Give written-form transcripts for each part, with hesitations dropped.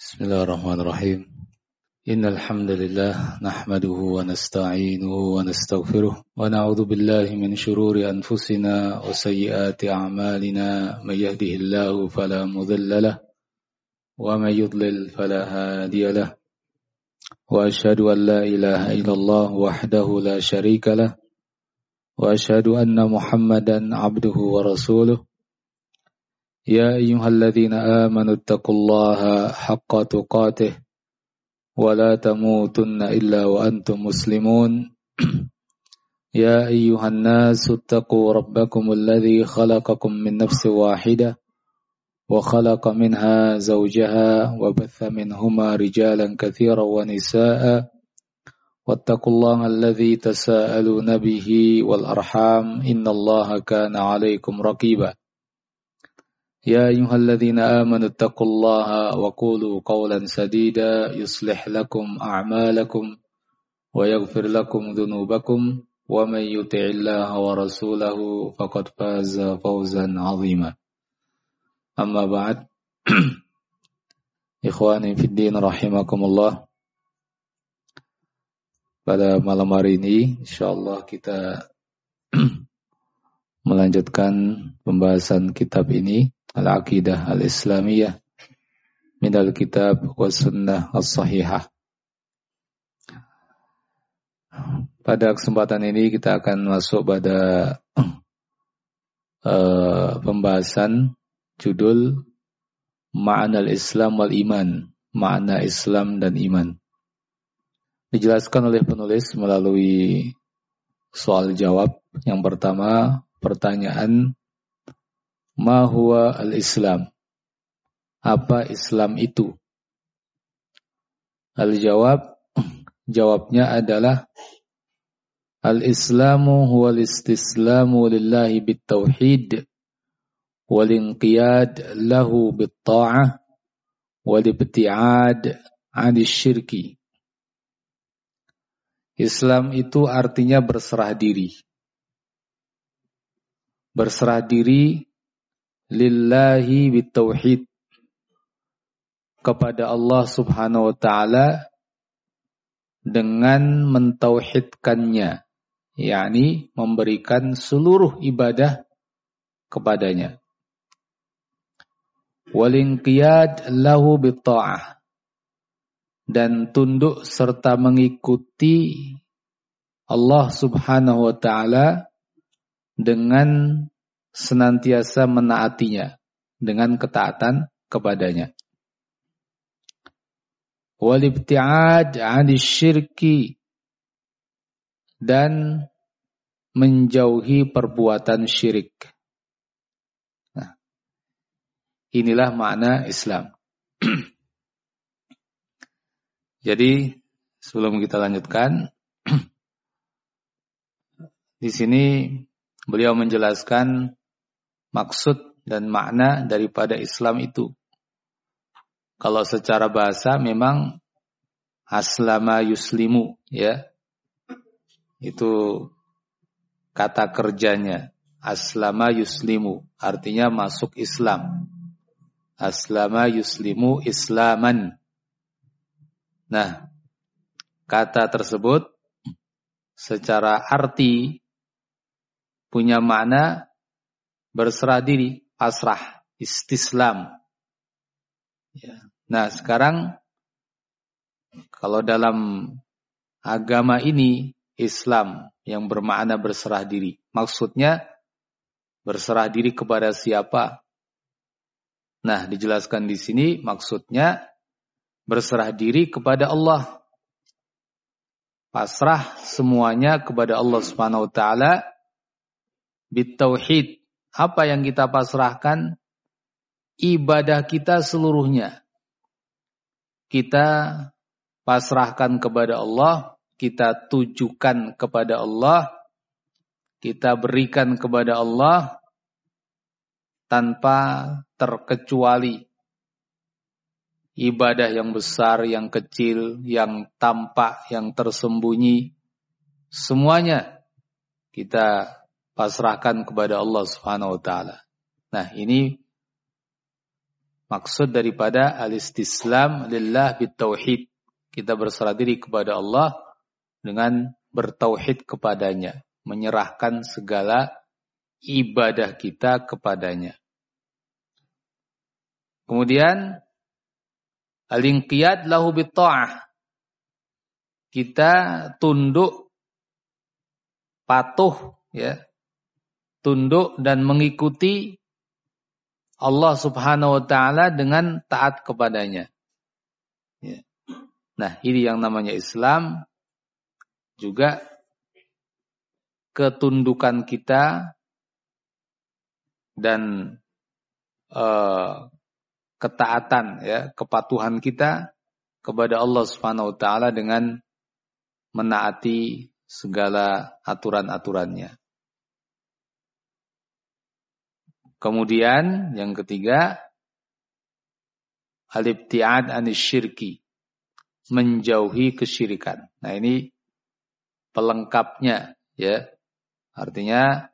Bismillahirrahmanirrahim. Innal hamdalillah nahmaduhu wa nasta'inuhu wa nastaghfiruh wa na'udzu billahi min shururi anfusina wa sayyiati a'malina may yahdihillahu fala mudilla lahu wa may yudlil fala hadiya lahu wa asyhadu an la ilaha illallah wahdahu la syarika lahu wa asyhadu anna Muhammadan 'abduhu wa rasuluh. Ya ayyuhalladzina amanu taqullaha haqqa tuqatih wa la tamutunna illa wa antum muslimun. Ya ayyuhan nasu taqu rabbakumul ladzi khalaqakum min nafsin wahidah wa khalaqa minha zawjaha wa batha minhuma rijalan katsiran wa nisaa'a wattaqullaha alladzi tasaaluna bihi wal arham innallaha kana 'alaikum raqiba. يا أيها الذين آمنوا اتقوا الله وقولوا قولا سديدا يصلح لكم أعمالكم ويغفر لكم ذنوبكم ومن يطع الله ورسوله فقد فاز فوزا عظيما أما بعد إخواني في الدين رحمكم الله. Pada malam hari ini insyaallah kita melanjutkan pembahasan kitab ini Al-Aqidah Al-Islamiyah Minal Kitab wa Sunnah As-Sahihah. Pada kesempatan ini kita akan masuk pada pembahasan judul Ma'anal Islam wal Iman, makna Islam dan iman. Dijelaskan oleh penulis melalui soal jawab. Yang pertama, pertanyaan Ma huwa al-Islam? Apa Islam itu? Jawabnya adalah Al-Islamu huwa al-istislamu lillahi bit-tauhid wal-inqiyad lahu bit-ta'ah wal-ibti'ad 'anil syirki. Islam itu artinya berserah diri. Berserah diri lillahi bitauhid, kepada Allah Subhanahu wa taala dengan mentauhidkannya, yakni memberikan seluruh ibadah kepadanya. Walinqiyad lahu bitta'ah, dan tunduk serta mengikuti Allah Subhanahu wa taala dengan senantiasa menaatinya, dengan ketaatan kepadanya. Walibti'ad 'anil syirki, dan menjauhi perbuatan syirik. Nah, inilah makna Islam. Jadi sebelum kita lanjutkan, di sini beliau menjelaskan maksud dan makna daripada Islam itu. Kalau secara bahasa memang aslama yuslimu, ya. Itu kata kerjanya. Aslama yuslimu, artinya masuk Islam. Aslama yuslimu islaman. Nah, kata tersebut secara arti punya makna berserah diri, pasrah, istislam. Ya. Nah, sekarang kalau dalam agama ini Islam yang bermakna berserah diri, maksudnya berserah diri kepada siapa? Nah, dijelaskan di sini maksudnya berserah diri kepada Allah. Pasrah semuanya kepada Allah Subhanahu wa taala bitauhid. Apa yang kita pasrahkan? Ibadah kita seluruhnya. Kita pasrahkan kepada Allah, kita tujukan kepada Allah, kita berikan kepada Allah tanpa terkecuali. Ibadah yang besar, yang kecil, yang tampak, yang tersembunyi, semuanya kita pasrahkan kepada Allah Subhanahu wa taala. Nah, ini Maksud daripada al-istislam lillah bitauhid. Kita berserah diri kepada Allah dengan bertauhid kepadanya. Menyerahkan segala ibadah kita kepadanya. Kemudian al-inqiyad lahu bitta'ah. Kita tunduk, patuh, ya, tunduk dan mengikuti Allah Subhanahu wa taala dengan taat kepadanya. Ya. Nah, ini yang namanya Islam, juga ketundukan kita dan ketaatan, ya, kepatuhan kita kepada Allah Subhanahu wa taala dengan menaati segala aturan-aturannya. Kemudian yang ketiga, al-ibtiad anisyirki, menjauhi kesyirikan. Nah, ini pelengkapnya, ya. Artinya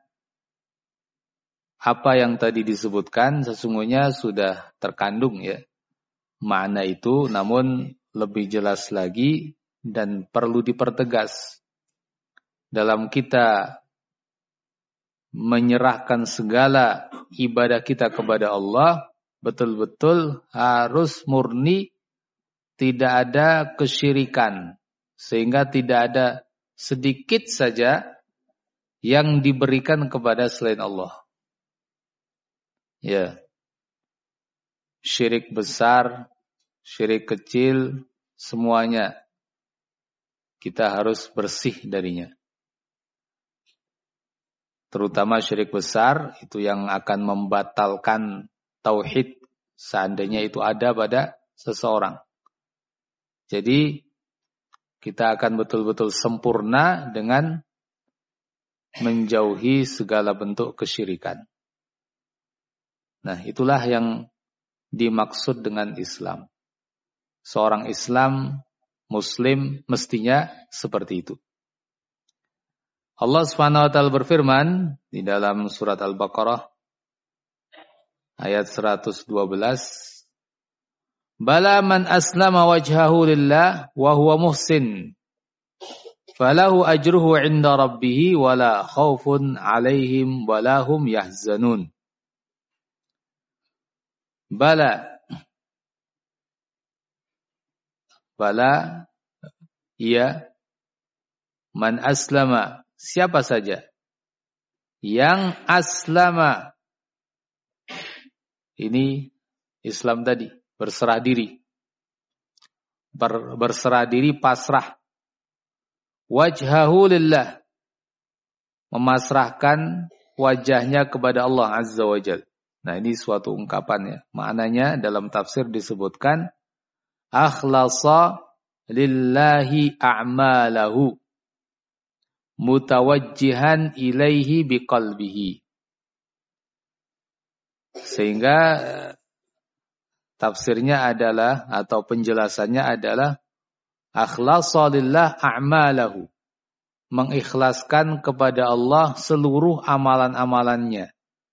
apa yang tadi disebutkan sesungguhnya sudah terkandung, ya, makna itu, namun lebih jelas lagi dan perlu dipertegas dalam kita menyerahkan segala ibadah kita kepada Allah, betul-betul harus murni, tidak ada kesyirikan, sehingga tidak ada sedikit saja yang diberikan kepada selain Allah. Ya. Syirik besar, syirik kecil, semuanya kita harus bersih darinya. Terutama syirik besar itu yang akan membatalkan tauhid seandainya itu ada pada seseorang. Jadi kita akan betul-betul sempurna dengan menjauhi segala bentuk kesyirikan. Nah, itulah yang dimaksud dengan Islam. Seorang Islam, Muslim mestinya seperti itu. Allah Subhanahu wa taala berfirman di dalam surat Al-Baqarah ayat 112, "Bala man aslama wajhahu lillah wa huwa muhsin, falahu ajruhu 'inda rabbih wa la khaufun 'alaihim wa la hum yahzanun." Bala, ia man aslama, siapa saja yang aslama, ini Islam tadi, berserah diri, berserah diri, pasrah, wajhahu lillah, memasrahkan wajahnya kepada Allah Azza wa Jalla. Nah, ini suatu ungkapannya. Maknanya dalam tafsir disebutkan akhlasa lillahi a'malahu mutawajjihan ilaihi biqalbihi. Sehingga tafsirnya adalah, atau penjelasannya adalah, akhlasa lillah a'malahu, mengikhlaskan kepada Allah seluruh amalan-amalannya.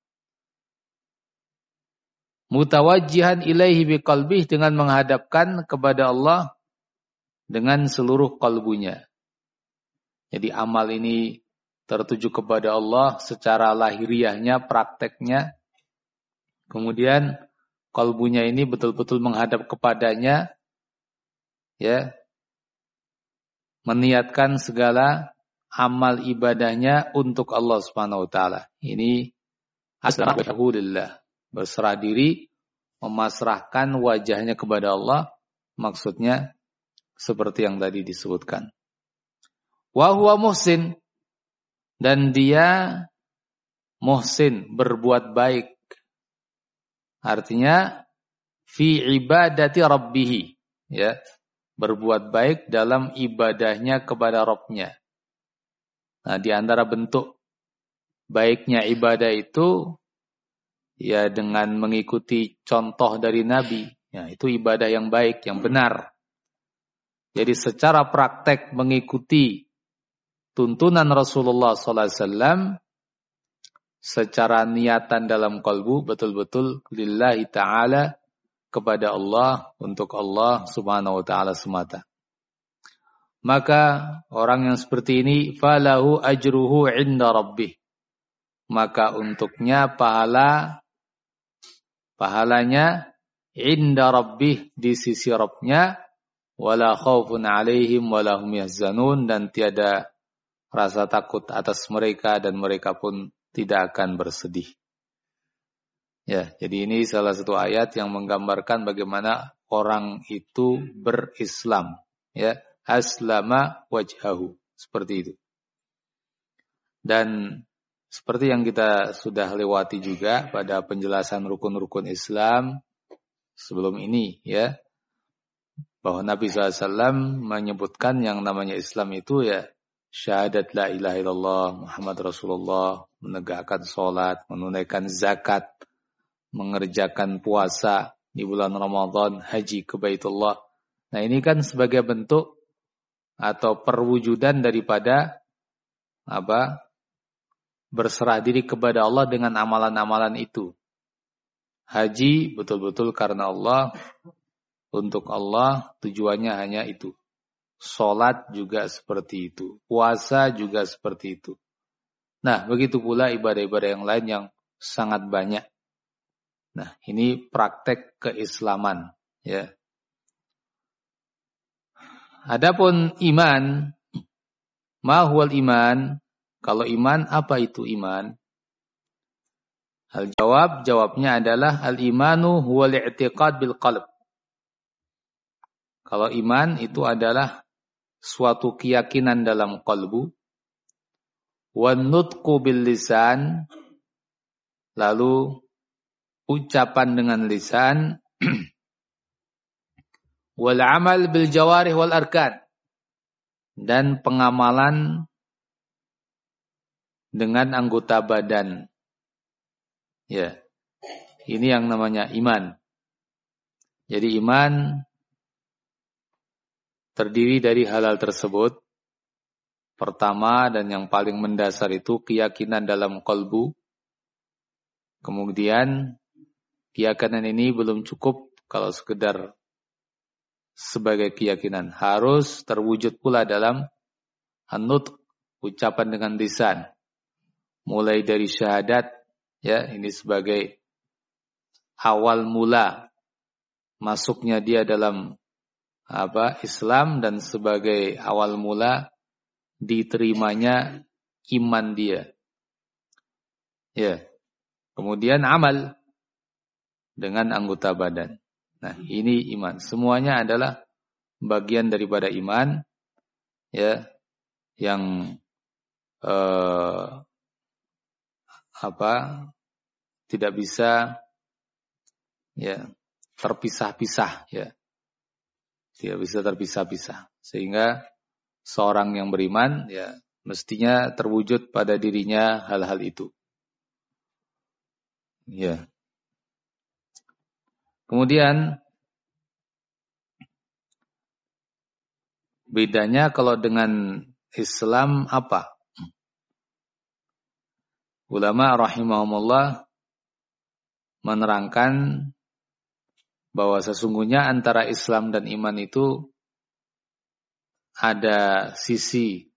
Mutawajjihan ilaihi biqalbihi, dengan menghadapkan kepada Allah dengan seluruh kalbunya. Jadi amal ini tertuju kepada Allah secara lahiriahnya, prakteknya. Kemudian kalbunya ini betul-betul menghadap kepadanya, ya, meniatkan segala amal ibadahnya untuk Allah Subhanahu wa taala. Ini aslamahu lillah, berserah diri, memasrahkan wajahnya kepada Allah, maksudnya seperti yang tadi disebutkan. Wa huwa muhsin, dan dia muhsin, berbuat baik. Artinya fi ibadati rabbih, ya, berbuat baik dalam ibadahnya kepada Rabb-nya. Nah, di antara bentuk baiknya ibadah itu, ya, dengan mengikuti contoh dari Nabi. Ya, itu ibadah yang baik, yang benar. Jadi secara praktek mengikuti tuntunan Rasulullah SAW, secara niatan dalam kalbu betul-betul lillahi ta'ala, kepada Allah, untuk Allah subhanahu wa ta'ala semata. Maka orang yang seperti ini, falahu ajruhu inda rabbih. Maka untuknya pahalanya inda rabbih, di sisi Rabbnya, wala khaufun alaihim wala hum yahzanun, dan tiada rasa takut atas mereka dan mereka pun tidak akan bersedih. Ya, jadi ini salah satu ayat yang menggambarkan bagaimana orang itu berislam, ya, aslama wajhahu, seperti itu. Dan seperti yang kita sudah lewati juga pada penjelasan rukun-rukun Islam sebelum ini, ya, bahwa Nabi SAW menyebutkan yang namanya Islam itu ya syahadat la ilaha illallah Muhammad Rasulullah, menegakkan sholat, menunaikan zakat, mengerjakan puasa di bulan Ramadan, haji ke Baitullah. Nah, ini kan sebagai bentuk atau perwujudan daripada berserah diri kepada Allah dengan amalan-amalan itu. Haji betul-betul karena Allah, untuk Allah, tujuannya hanya itu. Salat juga seperti itu, puasa juga seperti itu. Nah, begitu pula ibadah-ibadah yang lain yang sangat banyak. Nah, ini praktek keislaman, ya. Adapun iman, ma huwal iman? Kalau iman, apa itu iman? Jawabnya adalah al-imanu huwal i'tiqad bil qalb. Kalau iman itu adalah suatu keyakinan dalam qalbu, wan nutqu bil lisan, lalu ucapan dengan lisan, wal amal bil jawarih wal arkan, dan pengamalan dengan anggota badan. Ya. Ini yang namanya iman. Jadi iman terdiri dari hal-hal tersebut. Pertama dan yang paling mendasar itu keyakinan dalam qalbu. Kemudian keyakinan ini belum cukup kalau sekedar sebagai keyakinan. Harus terwujud pula dalam an-nutq, ucapan dengan lisan. Mulai dari syahadat, ya, ini sebagai awal mula masuknya dia dalam Islam, dan sebagai awal mula diterimanya iman dia. Ya. Kemudian amal dengan anggota badan. Nah, ini iman. Semuanya adalah bagian daripada iman, ya, yang tidak bisa, ya, terpisah-pisah, ya. Tidak bisa terpisah-pisah. Sehingga seorang yang beriman, ya, mestinya terwujud pada dirinya hal-hal itu. Ya. Kemudian bedanya kalau dengan Islam apa? Ulama rahimahumullah menerangkan bahwa sesungguhnya antara Islam dan iman itu ada sisi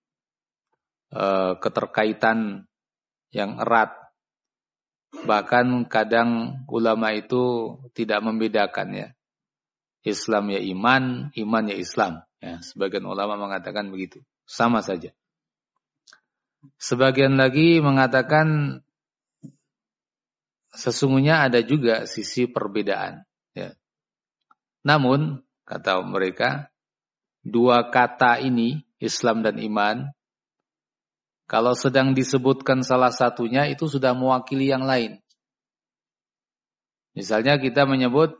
keterkaitan yang erat. Bahkan kadang ulama itu tidak membedakan, ya. Islam ya iman, iman ya Islam. Ya, sebagian ulama mengatakan begitu. Sama saja. Sebagian lagi mengatakan sesungguhnya ada juga sisi perbedaan. Ya. Namun, kata mereka, dua kata ini, Islam dan iman, kalau sedang disebutkan salah satunya itu sudah mewakili yang lain. Misalnya kita menyebut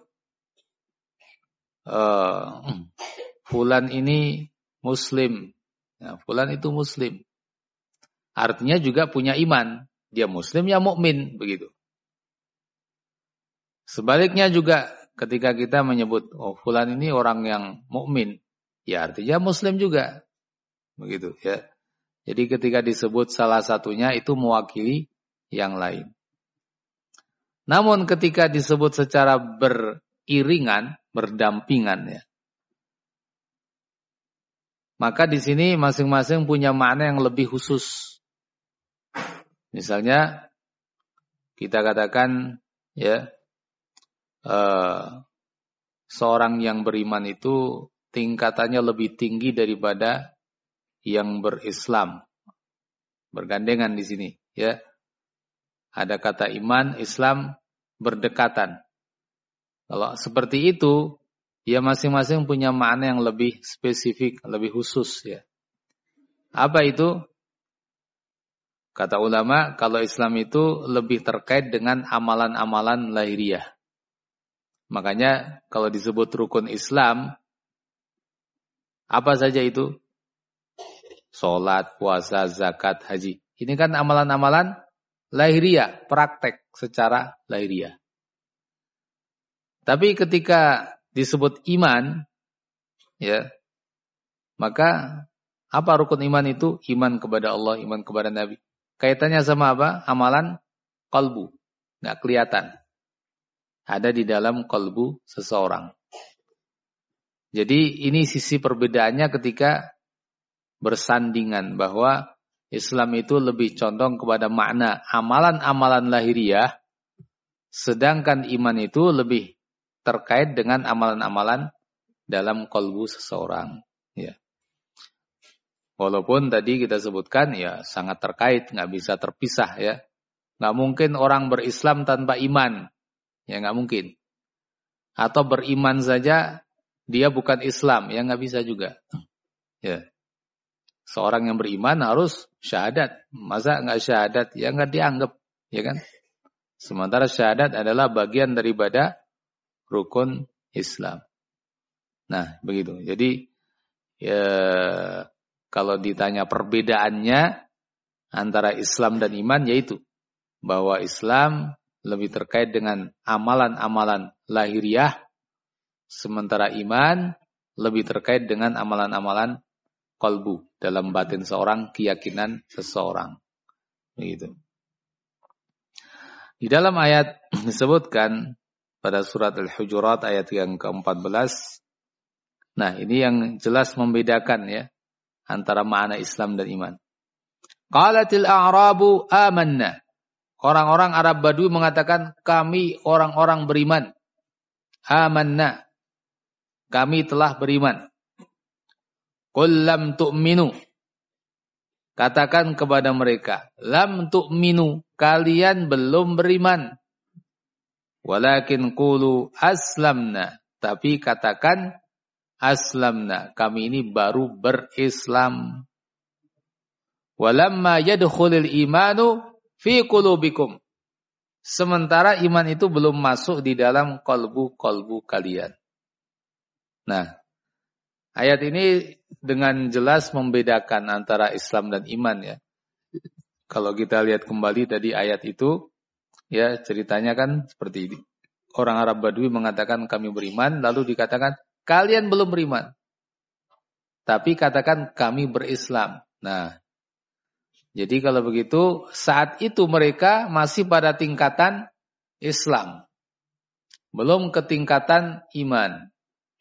fulan ini muslim. Nah, fulan itu muslim. Artinya juga punya iman. Dia muslim ya mukmin, begitu. Sebaliknya juga ketika kita menyebut fulan ini orang yang mukmin, ya artinya muslim juga. Begitu, ya. Jadi ketika disebut salah satunya itu mewakili yang lain. Namun ketika disebut secara beriringan, berdampingan ya. Maka di sini masing-masing punya makna yang lebih khusus. Misalnya kita katakan ya seorang yang beriman itu tingkatannya lebih tinggi daripada yang berislam. Bergandengan di sini ya. Ada kata iman, Islam berdekatan. Kalau seperti itu, ya masing-masing punya makna yang lebih spesifik, lebih khusus ya. Apa itu? Kata ulama, kalau Islam itu lebih terkait dengan amalan-amalan lahiriah. Makanya kalau disebut rukun Islam, apa saja itu? Sholat, puasa, zakat, haji. Ini kan amalan-amalan lahiriah, praktek secara lahiriah. Tapi ketika disebut iman, ya, maka apa rukun iman itu? Iman kepada Allah, iman kepada Nabi. Kaitannya sama apa? Amalan qalbu. Nggak kelihatan. Ada di dalam qalbu seseorang. Jadi ini sisi perbedaannya ketika bersandingan bahwa Islam itu lebih condong kepada makna amalan-amalan lahiriah, sedangkan iman itu lebih terkait dengan amalan-amalan dalam qalbu seseorang. Ya. Walaupun tadi kita sebutkan ya sangat terkait, nggak bisa terpisah ya. Nggak mungkin orang berislam tanpa iman. Ya nggak mungkin. Atau beriman saja dia bukan Islam, ya nggak bisa juga. Ya. Seorang yang beriman harus syahadat. Masa nggak syahadat? Ya nggak dianggap, ya kan? Sementara syahadat adalah bagian daripada rukun Islam. Nah, begitu. Jadi ya, kalau ditanya perbedaannya antara Islam dan iman, yaitu bahwa Islam lebih terkait dengan amalan-amalan lahiriah, sementara iman lebih terkait dengan amalan-amalan qalbu, dalam batin seorang, keyakinan seseorang. Begitu. Di dalam ayat disebutkan pada surat Al-Hujurat ayat yang ke-14. Nah, ini yang jelas membedakan ya antara makna Islam dan iman. Qalatil a'rabu amanna. Orang-orang Arab Badui mengatakan kami orang-orang beriman. Amanna. Kami telah beriman. Qul lam tu'minu. Katakan kepada mereka, lam tu'minu, kalian belum beriman. Walakin qulu aslamna, tapi katakan aslamna, kami ini baru berislam. Walamma yadkhulul imanu fi qulubikum. Sementara iman itu belum masuk di dalam kalbu-kalbu kalian. Nah, ayat ini dengan jelas membedakan antara Islam dan iman ya. Kalau kita lihat kembali tadi ayat itu, ya ceritanya kan seperti ini. Orang Arab Badui mengatakan kami beriman, lalu dikatakan kalian belum beriman. Tapi katakan kami berislam. Nah, jadi kalau begitu saat itu mereka masih pada tingkatan Islam. Belum ke tingkatan iman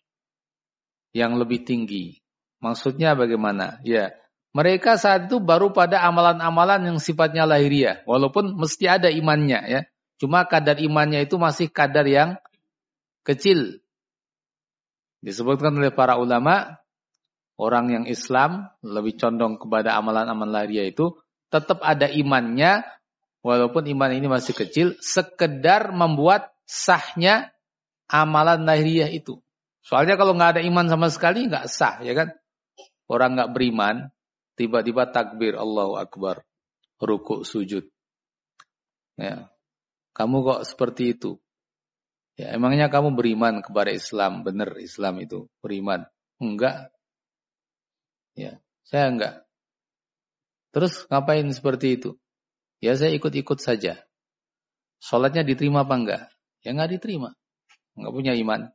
yang lebih tinggi. Maksudnya bagaimana? Ya, mereka saat itu baru pada amalan-amalan yang sifatnya lahiriah. Walaupun mesti ada imannya ya. Cuma kadar imannya itu masih kadar yang kecil. Disebutkan oleh para ulama, orang yang Islam lebih condong kepada amalan-amalan lahiriah itu tetap ada imannya, walaupun iman ini masih kecil, sekedar membuat sahnya amalan lahiriah itu. Soalnya kalau nggak ada iman sama sekali nggak sah, ya kan? Orang nggak beriman, tiba-tiba takbir Allahu Akbar, rukuk sujud. Ya, kamu kok seperti itu? Ya, emangnya kamu beriman kepada Islam? Benar Islam itu beriman? Enggak. Ya, saya enggak. Terus ngapain seperti itu? Ya saya ikut-ikut saja. Sholatnya diterima apa enggak? Ya enggak diterima. Enggak punya iman.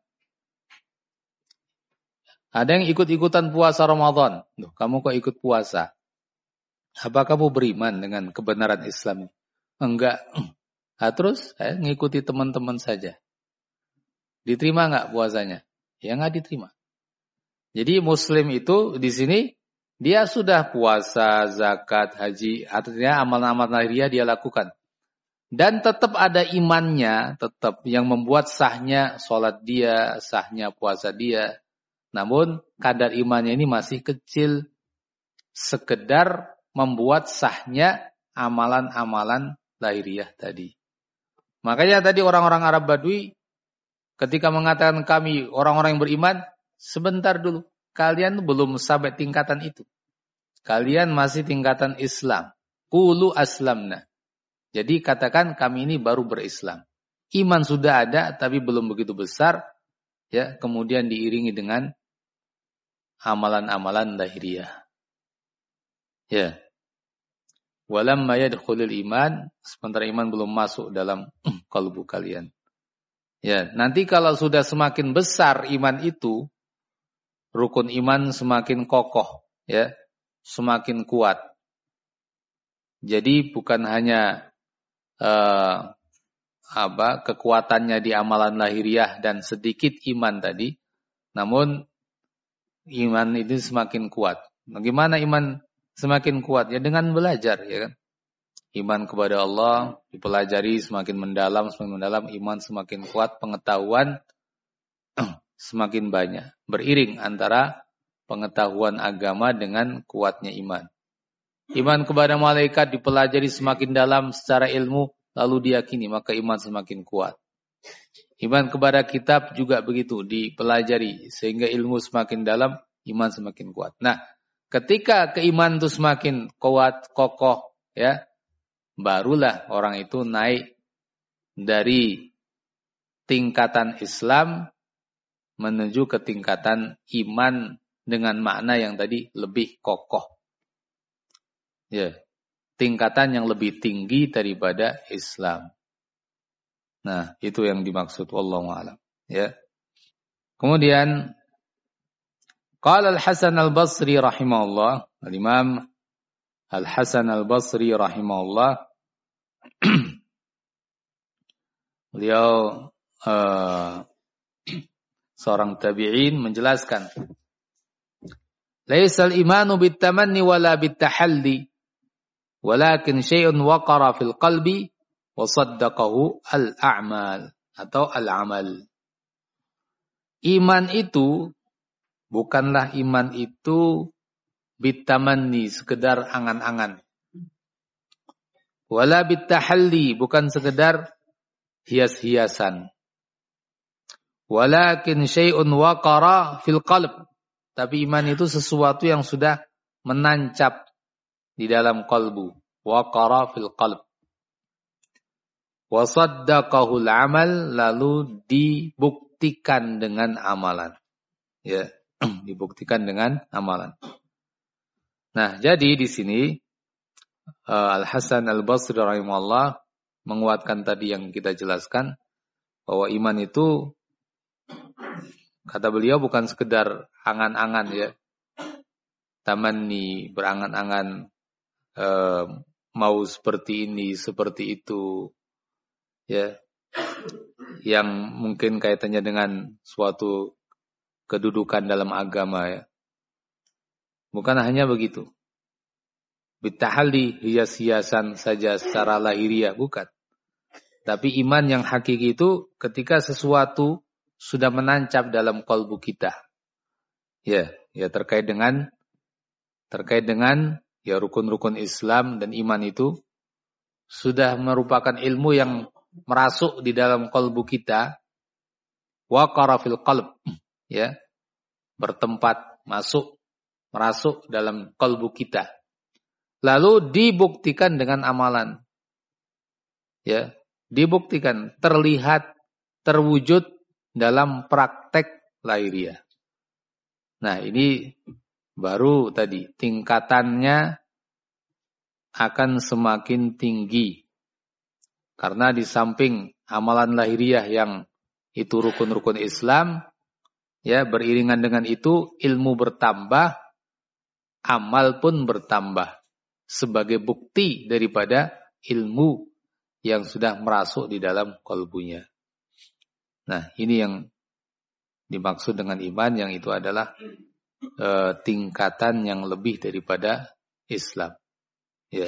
Ada yang ikut-ikutan puasa Ramadan. Loh, kamu kok ikut puasa? Apa kamu beriman dengan kebenaran Islam? Enggak. Nah, terus saya ngikuti teman-teman saja. Diterima nggak puasanya? Ya nggak diterima. Jadi muslim itu di sini dia sudah puasa, zakat, haji, artinya amalan-amalan lahiriah dia lakukan. Dan tetap ada imannya, tetap yang membuat sahnya sholat dia, sahnya puasa dia. Namun kadar imannya ini masih kecil, sekedar membuat sahnya amalan-amalan lahiriah tadi. Makanya tadi orang-orang Arab Badui ketika mengatakan kami orang-orang yang beriman, sebentar dulu, kalian belum sampai tingkatan itu. Kalian masih tingkatan Islam. Qulu aslamna. Jadi katakan kami ini baru berislam. Iman sudah ada tapi belum begitu besar, ya, kemudian diiringi dengan amalan-amalan lahiriah. Ya. Walamma yadkhulul iman, sementara iman belum masuk dalam kalbu kalian. Ya, nanti kalau sudah semakin besar iman itu, rukun iman semakin kokoh, ya, semakin kuat. Jadi bukan hanya kekuatannya di amalan lahiriah dan sedikit iman tadi, namun iman itu semakin kuat. Bagaimana iman semakin kuat? Ya dengan belajar, ya kan? Iman kepada Allah dipelajari semakin mendalam, iman semakin kuat, pengetahuan semakin banyak. Beriring antara pengetahuan agama dengan kuatnya iman. Iman kepada malaikat dipelajari semakin dalam secara ilmu, lalu diyakini, maka iman semakin kuat. Iman kepada kitab juga begitu, dipelajari sehingga ilmu semakin dalam, iman semakin kuat. Nah, ketika keimanan itu semakin kuat, kokoh, ya, barulah orang itu naik dari tingkatan Islam menuju ke tingkatan iman dengan makna yang tadi lebih kokoh. Ya, tingkatan yang lebih tinggi daripada Islam. Nah, itu yang dimaksud, wallahu a'lam. Ya. Kemudian qala Al-Hasan Al-Basri rahimahullah, Al-Imam Al-Hasan Al-Basri rahimahullah, beliau seorang tabi'in menjelaskan, laisal imanu bitamanni wala bitahalli, walakin syai'un waqara fil qalbi wa saddaqahu al-a'mal atau al-amal. Iman itu bukanlah iman itu bitamanni, sekedar angan-angan. Wala bitahalli, bukan sekedar hias-hiasan. Walakin syai'un waqara fil qalb, tapi iman itu sesuatu yang sudah menancap di dalam kalbu. Waqara fil qalb. Wa saddaqahul amal, lalu dibuktikan dengan amalan. Ya, dibuktikan dengan amalan. Nah, jadi di sini Al-Hasan Al-Basri rahimahullah menguatkan tadi yang kita jelaskan, bahwa iman itu kata beliau bukan sekedar angan-angan, ya. Tamanni, berangan-angan mau seperti ini, seperti itu, ya, yang mungkin kaitannya dengan suatu kedudukan dalam agama, ya. Bukan hanya begitu. Bitahalli, hias-hiasan saja secara lahiriah, bukan. Tapi iman yang hakiki itu ketika sesuatu sudah menancap dalam kalbu kita. Ya, terkait dengan ya rukun-rukun Islam dan iman itu sudah merupakan ilmu yang merasuk di dalam kalbu kita. Waqara fil qalb, ya. Bertempat, merasuk dalam kalbu kita. Lalu dibuktikan dengan amalan. Ya, dibuktikan, terlihat, terwujud dalam praktek lahiriah. Nah, ini baru tadi tingkatannya akan semakin tinggi. Karena di samping amalan lahiriah yang itu rukun-rukun Islam, ya, beriringan dengan itu ilmu bertambah, amal pun bertambah sebagai bukti daripada ilmu yang sudah merasuk di dalam kalbunya. Nah, ini yang Dimaksud dengan iman yang itu adalah tingkatan yang lebih daripada Islam. Ya.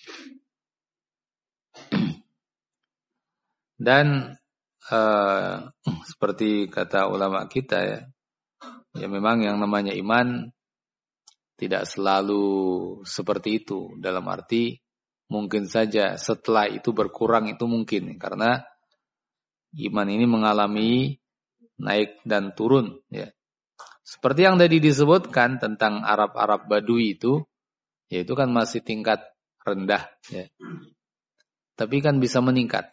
Dan seperti kata ulama kita ya memang yang namanya iman tidak selalu seperti itu. Dalam arti mungkin saja setelah itu berkurang itu mungkin. Karena iman ini mengalami naik dan turun. Ya. Seperti yang tadi disebutkan tentang Arab-Arab Badui itu, yaitu kan masih tingkat rendah. Ya. Tapi kan bisa meningkat.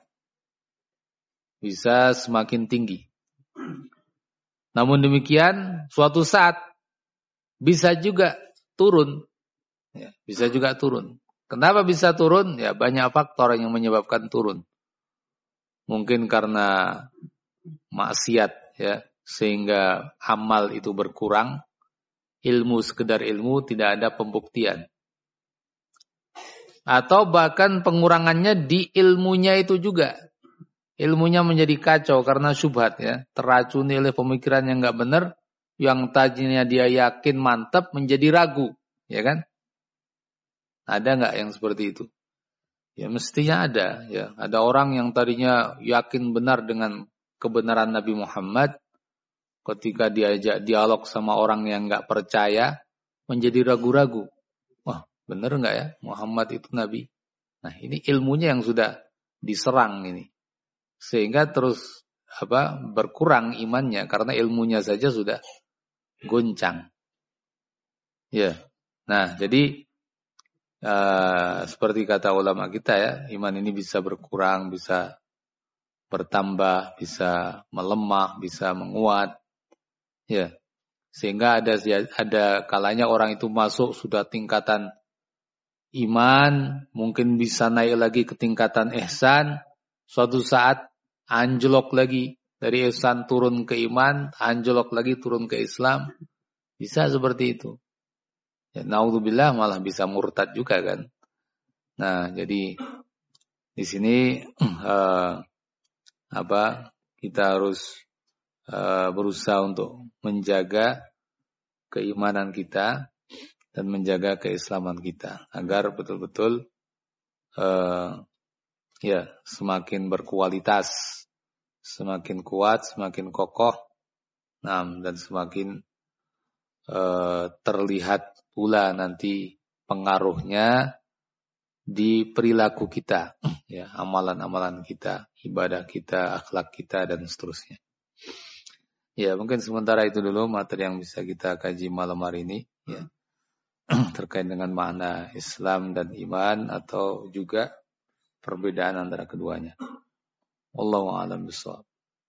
Bisa semakin tinggi. Namun demikian, suatu saat bisa juga turun. Ya, bisa juga turun. Kenapa bisa turun? Ya banyak faktor yang menyebabkan turun. Mungkin karena maksiat ya, sehingga amal itu berkurang. Ilmu sekedar ilmu tidak ada pembuktian. Atau bahkan pengurangannya di ilmunya itu juga. Ilmunya menjadi kacau karena syubhat ya, teracuni oleh pemikiran yang enggak benar, yang tadinya dia yakin mantap menjadi ragu, ya kan? Ada enggak yang seperti itu? Ya mestinya ada, ya. Ada orang yang tadinya yakin benar dengan kebenaran Nabi Muhammad, ketika diajak dialog sama orang yang enggak percaya, menjadi ragu-ragu. Wah, benar enggak ya Muhammad itu Nabi? Nah, ini ilmunya yang sudah diserang ini. Sehingga terus berkurang imannya karena ilmunya saja sudah goncang. Ya. Nah, jadi seperti kata ulama kita ya, iman ini bisa berkurang, bisa bertambah, bisa melemah, bisa menguat. Ya. Sehingga ada kalanya orang itu masuk sudah tingkatan iman, mungkin bisa naik lagi ke tingkatan ihsan, suatu saat anjlok lagi dari ihsan turun ke iman, anjlok lagi turun ke Islam. Bisa seperti itu. Ya, naudzubillah malah bisa murtad juga kan. Nah, jadi di sini kita harus berusaha untuk menjaga keimanan kita dan menjaga keislaman kita agar betul-betul semakin berkualitas, semakin kuat, semakin kokoh, dan semakin terlihat pula nanti pengaruhnya di perilaku kita, ya, amalan-amalan kita, ibadah kita, akhlak kita dan seterusnya. Ya, mungkin sementara itu dulu materi yang bisa kita kaji malam hari ini, ya, terkait dengan makna Islam dan iman atau juga perbedaan antara keduanya. Wallahu a'lam bishawab.